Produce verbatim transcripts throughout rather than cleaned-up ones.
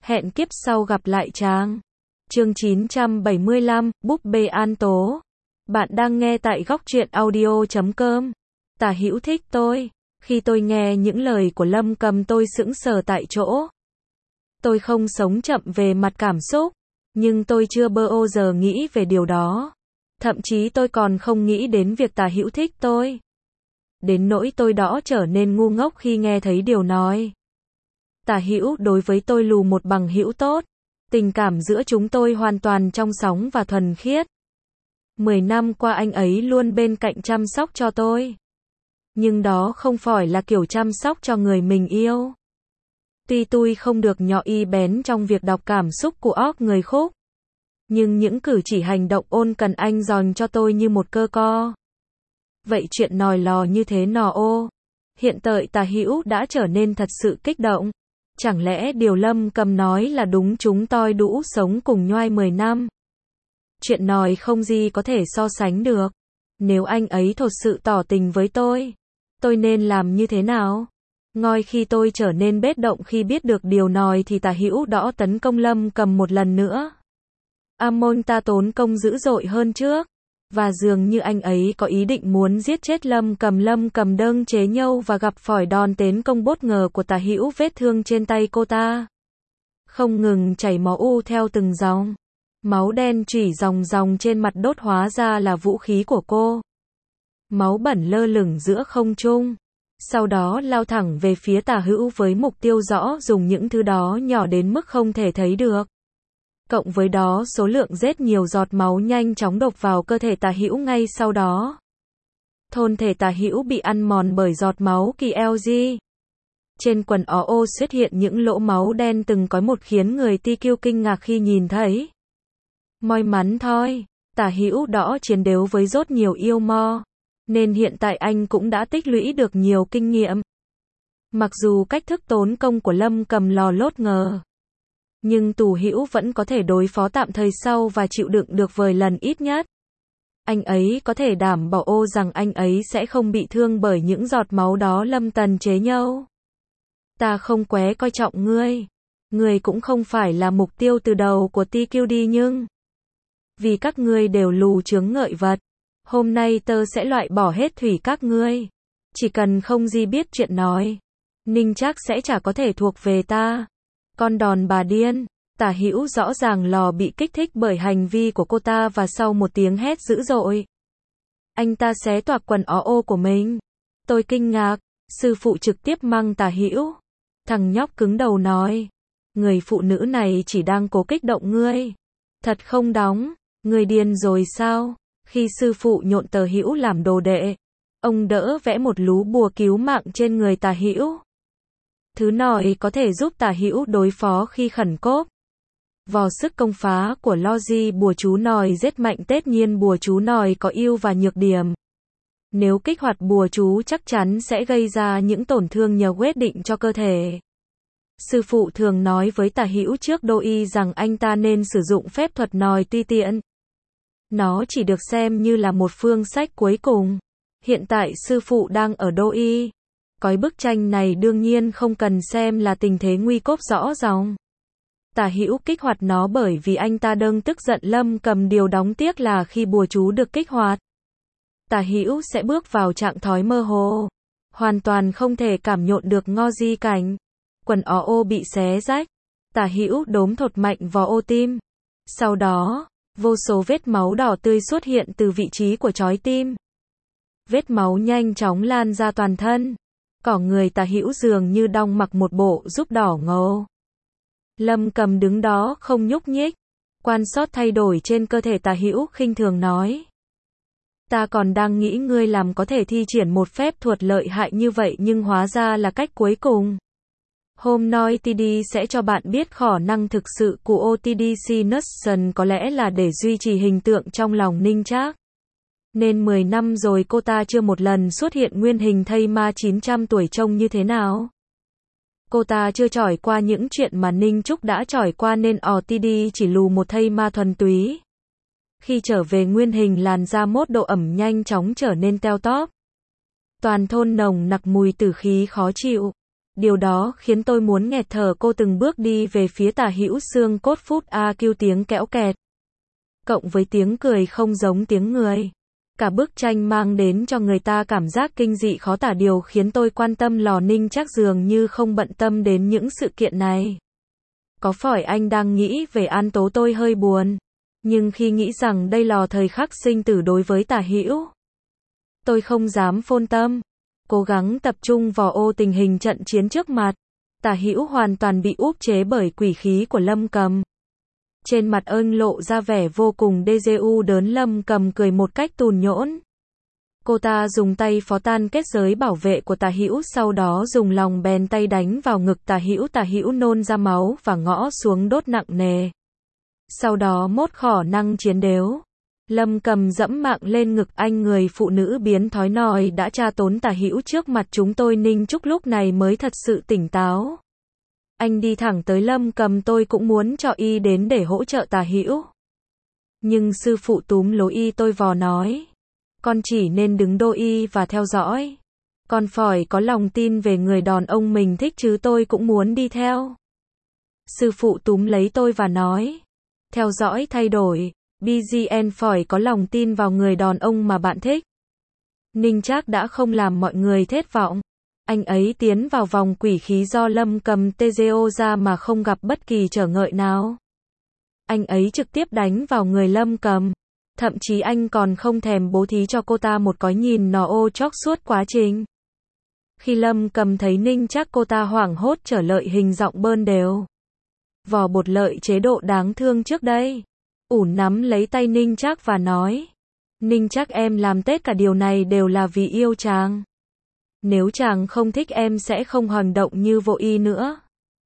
Hẹn kiếp sau gặp lại chàng. Chương chín trăm bảy mươi lăm, búp bê An Tố. Bạn đang nghe tại góc truyện audio chấm com. Tả Hữu thích tôi. Khi tôi nghe những lời của Lâm Cầm tôi sững sờ tại chỗ. Tôi không sống chậm về mặt cảm xúc, nhưng tôi chưa bao giờ nghĩ về điều đó. Thậm chí tôi còn không nghĩ đến việc Tả Hữu thích tôi. Đến nỗi tôi đó trở nên ngu ngốc khi nghe thấy điều nói. Tả Hữu đối với tôi lù một bằng hữu tốt. Tình cảm giữa chúng tôi hoàn toàn trong sáng và thuần khiết. Mười năm qua anh ấy luôn bên cạnh chăm sóc cho tôi. Nhưng đó không phải là kiểu chăm sóc cho người mình yêu. Tuy tôi không được nhỏ y bén trong việc đọc cảm xúc của óc người khúc. Nhưng những cử chỉ hành động ôn cần anh dành cho tôi như một cơ co. Vậy chuyện nòi lò như thế nò ô. Hiện tại Tả Hữu đã trở nên thật sự kích động. Chẳng lẽ điều Lâm Cầm nói là đúng, chúng tôi đủ sống cùng nhoai mười năm. Chuyện nòi không gì có thể so sánh được. Nếu anh ấy thật sự tỏ tình với tôi, tôi nên làm như thế nào? Ngoi khi tôi trở nên bết động khi biết được điều nòi thì Tả Hữu đã tấn công Lâm Cầm một lần nữa. Amon ta tốn công dữ dội hơn trước. Và dường như anh ấy có ý định muốn giết chết Lâm Cầm. Lâm Cầm đâng chế nhâu và gặp phải đòn tấn công bất ngờ của Tả Hữu, vết thương trên tay cô ta không ngừng chảy máu u theo từng dòng. Máu đen chảy ròng ròng trên mặt đốt hóa ra là vũ khí của cô. Máu bẩn lơ lửng giữa không trung. Sau đó lao thẳng về phía Tả Hữu với mục tiêu rõ, dùng những thứ đó nhỏ đến mức không thể thấy được. Cộng với đó số lượng rất nhiều giọt máu nhanh chóng đổ vào cơ thể Tả Hữu ngay sau đó. Thôn thể Tả Hữu bị ăn mòn bởi giọt máu kỳ lờ giê. Trên quần áo ô xuất hiện những lỗ máu đen từng có một, khiến người tê quy kinh ngạc khi nhìn thấy. May mắn thôi, Tả Hữu đã chiến đấu với rất nhiều yêu ma, nên hiện tại anh cũng đã tích lũy được nhiều kinh nghiệm. Mặc dù cách thức tốn công của Lâm Cầm lò lốt ngờ, nhưng Tù Hữu vẫn có thể đối phó tạm thời sau và chịu đựng được vài lần ít nhất. Anh ấy có thể đảm bảo ô rằng anh ấy sẽ không bị thương bởi những giọt máu đó. Lâm Tần chế nhâu. Ta không quá coi trọng ngươi. Ngươi cũng không phải là mục tiêu từ đầu của tê quy đê, nhưng vì các ngươi đều lù chướng ngại vật, hôm nay tớ sẽ loại bỏ hết thủy các ngươi. Chỉ cần không gì biết chuyện nói, Ninh chắc sẽ chả có thể thuộc về ta. Con đòn bà điên. Tả Hữu rõ ràng lò bị kích thích bởi hành vi của cô ta và sau một tiếng hét dữ dội, anh ta xé toạc quần áo ô của mình. Tôi kinh ngạc. Sư phụ trực tiếp mang Tả Hữu. Thằng nhóc cứng đầu nói, người phụ nữ này chỉ đang cố kích động ngươi. Thật không đóng. Ngươi điên rồi sao? Khi sư phụ nhộn Tả Hữu làm đồ đệ, ông đỡ vẽ một lú bùa cứu mạng trên người Tả Hữu. Thứ nòi có thể giúp Tả Hữu đối phó khi khẩn cấp. Vò sức công phá của Logi bùa chú nòi rất mạnh, tất nhiên bùa chú nòi có ưu và nhược điểm. Nếu kích hoạt bùa chú chắc chắn sẽ gây ra những tổn thương nhờ quyết định cho cơ thể. Sư phụ thường nói với Tả Hữu trước đô y rằng anh ta nên sử dụng phép thuật nòi tùy tiện. Nó chỉ được xem như là một phương sách cuối cùng. Hiện tại sư phụ đang ở đô y. Coi bức tranh này đương nhiên không cần xem là tình thế nguy cấp rõ ràng. Tả Hữu kích hoạt nó bởi vì anh ta đang tức giận Lâm Cầm. Điều đáng tiếc là khi bùa chú được kích hoạt, Tả Hữu sẽ bước vào trạng thái mơ hồ, hoàn toàn không thể cảm nhận được ngo di cảnh. Quần áo ô bị xé rách. Tả Hữu đốm thột mạnh vào ô tim. Sau đó, vô số vết máu đỏ tươi xuất hiện từ vị trí của chói tim. Vết máu nhanh chóng lan ra toàn thân. Cả người Tả Hữu dường như đang mặc một bộ giúp đỏ ngầu. Lâm Cầm đứng đó không nhúc nhích, quan sát thay đổi trên cơ thể Tả Hữu, khinh thường nói, ta còn đang nghĩ ngươi làm có thể thi triển một phép thuật lợi hại như vậy, nhưng hóa ra là cách cuối cùng. Hôm nay tê đê sẽ cho bạn biết khả năng thực sự của ô tê đê xê Nation có lẽ là để duy trì hình tượng trong lòng Ninh Trác. Nên mười năm rồi cô ta chưa một lần xuất hiện nguyên hình thây ma chín trăm tuổi trông như thế nào. Cô ta chưa trải qua những chuyện mà Ninh Trúc đã trải qua nên o tê đê chỉ lù một thây ma thuần túy. Khi trở về nguyên hình, làn da mốt độ ẩm nhanh chóng trở nên teo tóp. Toàn thôn nồng nặc mùi tử khí khó chịu. Điều đó khiến tôi muốn nghẹt thở. Cô từng bước đi về phía tả hữu xương cốt phút a kêu tiếng kẽo kẹt. Cộng với tiếng cười không giống tiếng người. Cả bức tranh mang đến cho người ta cảm giác kinh dị khó tả. Điều khiến tôi quan tâm Lò Ninh Trác dường như không bận tâm đến những sự kiện này. Có phải anh đang nghĩ về An Tố? Tôi hơi buồn. Nhưng khi nghĩ rằng đây là thời khắc sinh tử đối với Tả Hữu, tôi không dám phôn tâm. Cố gắng tập trung vào ô tình hình trận chiến trước mặt. Tả Hữu hoàn toàn bị áp chế bởi quỷ khí của Lâm Cầm. Trên mặt ơn lộ ra vẻ vô cùng đu đớn. Lâm Cầm cười một cách tùn nhỗn. Cô ta dùng tay phó tan kết giới bảo vệ của Tả Hữu, sau đó dùng lòng bèn tay đánh vào ngực Tả Hữu. Tả Hữu nôn ra máu và ngã xuống đốt nặng nề. Sau đó mất khả năng chiến đấu. Lâm Cầm dẫm mạng lên ngực anh. Người phụ nữ biến thói nòi đã tra tấn Tả Hữu trước mặt chúng tôi. Ninh Trúc lúc này mới thật sự tỉnh táo. Anh đi thẳng tới Lâm Cầm. Tôi cũng muốn cho y đến để hỗ trợ Tả Hữu. Nhưng sư phụ túm lối y. Tôi vò nói. Con chỉ nên đứng đô y và theo dõi. Con phải có lòng tin về người đàn ông mình thích chứ. Tôi cũng muốn đi theo. Sư phụ túm lấy tôi và nói. Theo dõi thay đổi. bê giê en phải có lòng tin vào người đàn ông mà bạn thích. Ninh Trác đã không làm mọi người thất vọng. Anh ấy tiến vào vòng quỷ khí do Lâm Cầm tê giê ra mà không gặp bất kỳ trở ngại nào. Anh ấy trực tiếp đánh vào người Lâm Cầm. Thậm chí anh còn không thèm bố thí cho cô ta một cái nhìn nó ô chóc suốt quá trình. Khi Lâm Cầm thấy Ninh Trác, cô ta hoảng hốt trở lại hình giọng bơn đều. Vò bột lợi chế độ đáng thương trước đây. Ủn nắm lấy tay Ninh Trác và nói. Ninh Trác, em làm tất cả điều này đều là vì yêu chàng. Nếu chàng không thích em sẽ không hành động như vô y nữa.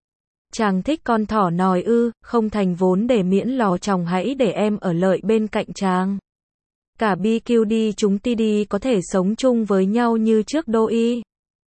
Chàng thích con thỏ nòi ư? Không thành vốn để miễn lò chồng, hãy để em ở lợi bên cạnh chàng. Cả bê quy đê chúng tê đê có thể sống chung với nhau như trước đô y.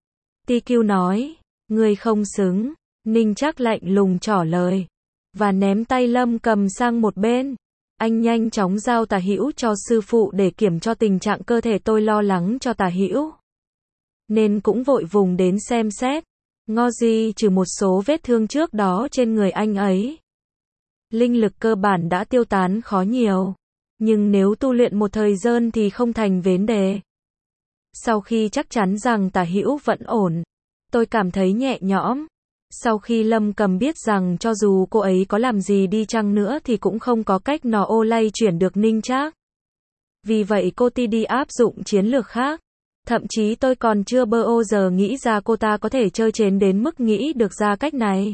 tê quy nói. Ngươi không xứng. Ninh Trác lạnh lùng trả lời. Và ném tay Lâm Cầm sang một bên. Anh nhanh chóng giao Tả Hữu cho sư phụ để kiểm tra tình trạng cơ thể. Tôi lo lắng cho Tả Hữu, nên cũng vội vùng đến xem xét. Ngó gì trừ một số vết thương trước đó trên người anh ấy. Linh lực cơ bản đã tiêu tán khó nhiều. Nhưng nếu tu luyện một thời gian thì không thành vấn đề. Sau khi chắc chắn rằng Tả Hữu vẫn ổn, tôi cảm thấy nhẹ nhõm. Sau khi Lâm Cầm biết rằng cho dù cô ấy có làm gì đi chăng nữa thì cũng không có cách nào ô lay chuyển được Ninh Trác. Vì vậy cô ti đi áp dụng chiến lược khác. Thậm chí tôi còn chưa bao giờ nghĩ ra cô ta có thể chơi chén đến mức nghĩ được ra cách này.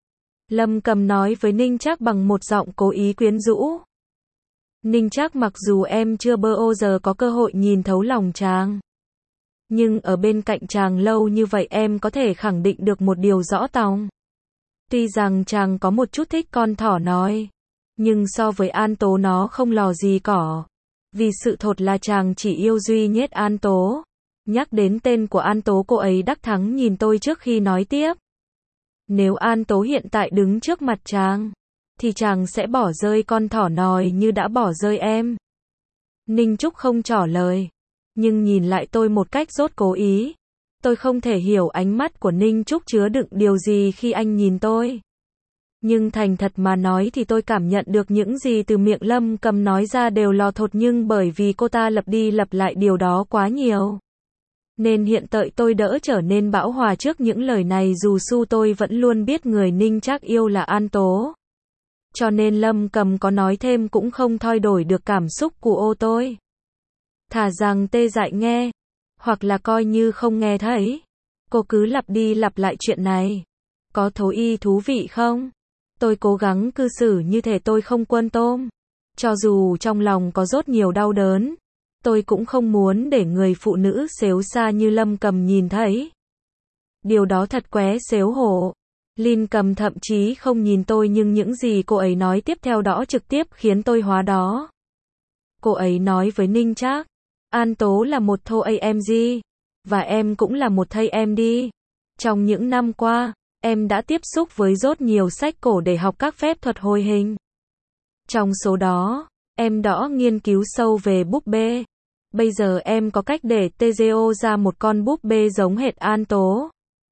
Lâm Cầm nói với Ninh Trác bằng một giọng cố ý quyến rũ. Ninh Trác, mặc dù em chưa bao giờ có cơ hội nhìn thấu lòng chàng, nhưng ở bên cạnh chàng lâu như vậy em có thể khẳng định được một điều rõ tòng. Tuy rằng chàng có một chút thích con thỏ nói, nhưng so với An Tố nó không lò gì cỏ. Vì sự thật là chàng chỉ yêu duy nhất An Tố. Nhắc đến tên của An Tố, cô ấy đắc thắng nhìn tôi trước khi nói tiếp. Nếu An Tố hiện tại đứng trước mặt chàng, thì chàng sẽ bỏ rơi con thỏ nòi như đã bỏ rơi em. Ninh Trúc không trả lời, nhưng nhìn lại tôi một cách rất cố ý. Tôi không thể hiểu ánh mắt của Ninh Trúc chứa đựng điều gì khi anh nhìn tôi. Nhưng thành thật mà nói thì tôi cảm nhận được những gì từ miệng Lâm Cầm nói ra đều là thật, nhưng bởi vì cô ta lặp đi lặp lại điều đó quá nhiều, nên hiện tại tôi đỡ trở nên bão hòa trước những lời này. Dù su tôi vẫn luôn biết người Ninh Trác yêu là An Tố, cho nên Lâm Cầm có nói thêm cũng không thay đổi được cảm xúc của ô tôi. Thà rằng tê dại nghe, hoặc là coi như không nghe thấy. Cô cứ lặp đi lặp lại chuyện này. Có thú y thú vị không? Tôi cố gắng cư xử như thể tôi không quan tâm. Cho dù trong lòng có rất nhiều đau đớn, tôi cũng không muốn để người phụ nữ xấu xa như Lâm Cầm nhìn thấy. Điều đó thật quá xấu hổ. Linh Cầm thậm chí không nhìn tôi, nhưng những gì cô ấy nói tiếp theo đó trực tiếp khiến tôi hóa đó. Cô ấy nói với Ninh Trác, An Tố là một thô a em giê, và em cũng là một thầy em đi. Trong những năm qua, em đã tiếp xúc với rất nhiều sách cổ để học các phép thuật hồi hình. Trong số đó, em đã nghiên cứu sâu về búp bê. Bây giờ em có cách để tê giê ra một con búp bê giống hệt An Tố.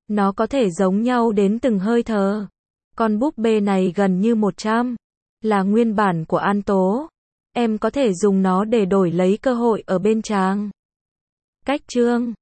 Nó có thể giống nhau đến từng hơi thở. Con búp bê này gần như một trăm là nguyên bản của An Tố. Em có thể dùng nó để đổi lấy cơ hội ở bên chàng. Cách chương